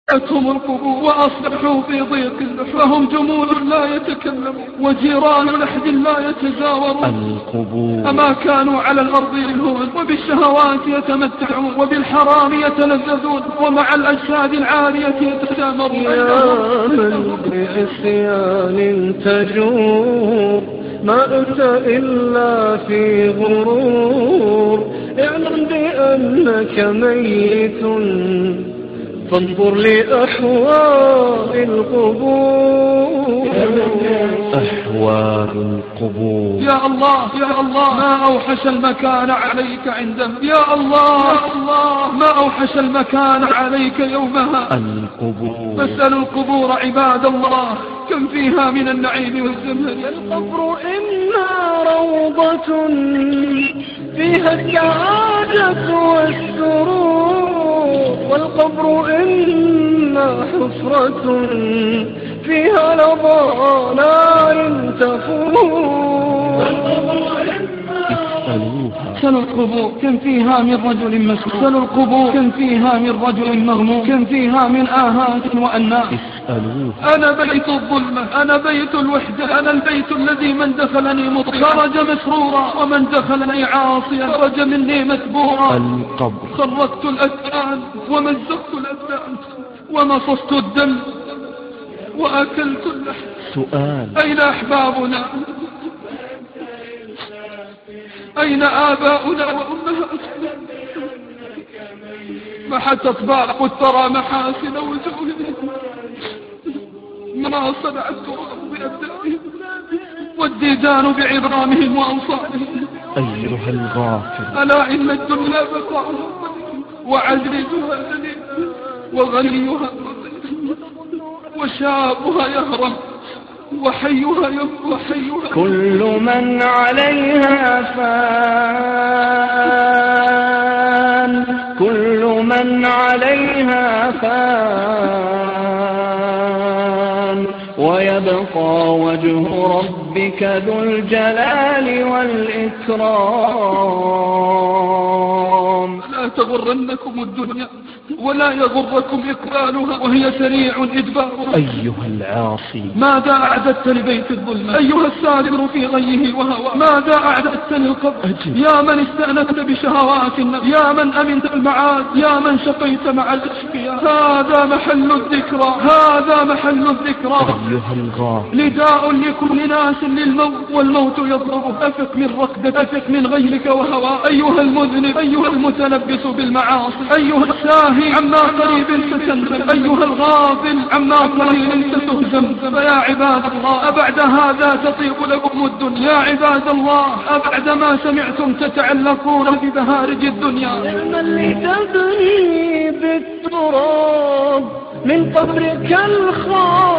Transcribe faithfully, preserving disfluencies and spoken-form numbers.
أتهم القبور وأصبحوا في ضيق فهم جمود لا يتكلمون وجيران لحد لا يتزاورون. القبور أما كانوا على الأرض يلهون وبالشهوات يتمتعون وبالحرام يتلذذون ومع الأجساد العارية يتسامرون. يا من بعصيان تجور ما أنت إلا في غرور، اعلم بأنك ميت فانظر لأحوال القبور. أحوال القبور. يا الله يا الله ما أوحش المكان عليك عنده. يا الله يا الله ما أوحش المكان عليك يومها. القبور. فاسألوا القبور عباد الله كم فيها من النعيم والزمهر. القبر إنها روضة فيها السعادة والسرور، والقبر إنها حفرة فيها لظى نار تفور. سلوا القبور كم فيها من رجل مسكون. سلوا القبور كم فيها من رجل مغموم. كم فيها من آهات وأناس. اسألوها. أنا بيت الظلمة، أنا بيت الوحدة، أنا البيت الذي من دخلني مطرا خرج مسرورا ومن دخلني عاصيا خرج مني متبورا. القبر. خرقت الأذان ومزقت الأذان ومصصت الدم وأكلت اللحم. سؤال. أين أحبابنا؟ أين آباؤنا وأمهاتنا؟ محت أطباق الثرى محاسن وجوههم، ما صنعت التراب بأبدانهم والديدان بعظامهم وأوصالهم. أيها الغافل. ألا إن الدنيا بقاء وعزيزها ذليل وغنيها وشابها يهرم وحيها يبقى وحيها. كل من عليها فان، كل من عليها فان، ويبقى وجه ربك ذو الجلال والإكرام. لا تغرنكم الدنيا ولا يغركم إقبالها وهي سريع إدبارها. أيها العاصي ماذا أعددت لبيت الظلم؟ أيها السادر في غيه وهوى ماذا أعددت للقبر؟ يا من استأنست بشهوات النفس، يا من أمنت المعاد، يا من شقيت مع الأشقياء. هذا محل الذكرى، هذا محل الذكرى. أيها الغافل. نداء لكل ناس للموت والموت يضربه. أفق من ركضك، أفق من غيرك وهوى. أيها المذنب، أيها المتلبس بالمعاصي، أيها الساهي عما قريب ستندم، أيها الغافل عما قليل ستهزم. فيا عباد الله أبعد هذا تطيب لكم الدنيا؟ يا عباد الله أبعد ما سمعتم تتعلقون ببهارج الدنيا؟ علما لتبني بالتراب من قبرك الخاص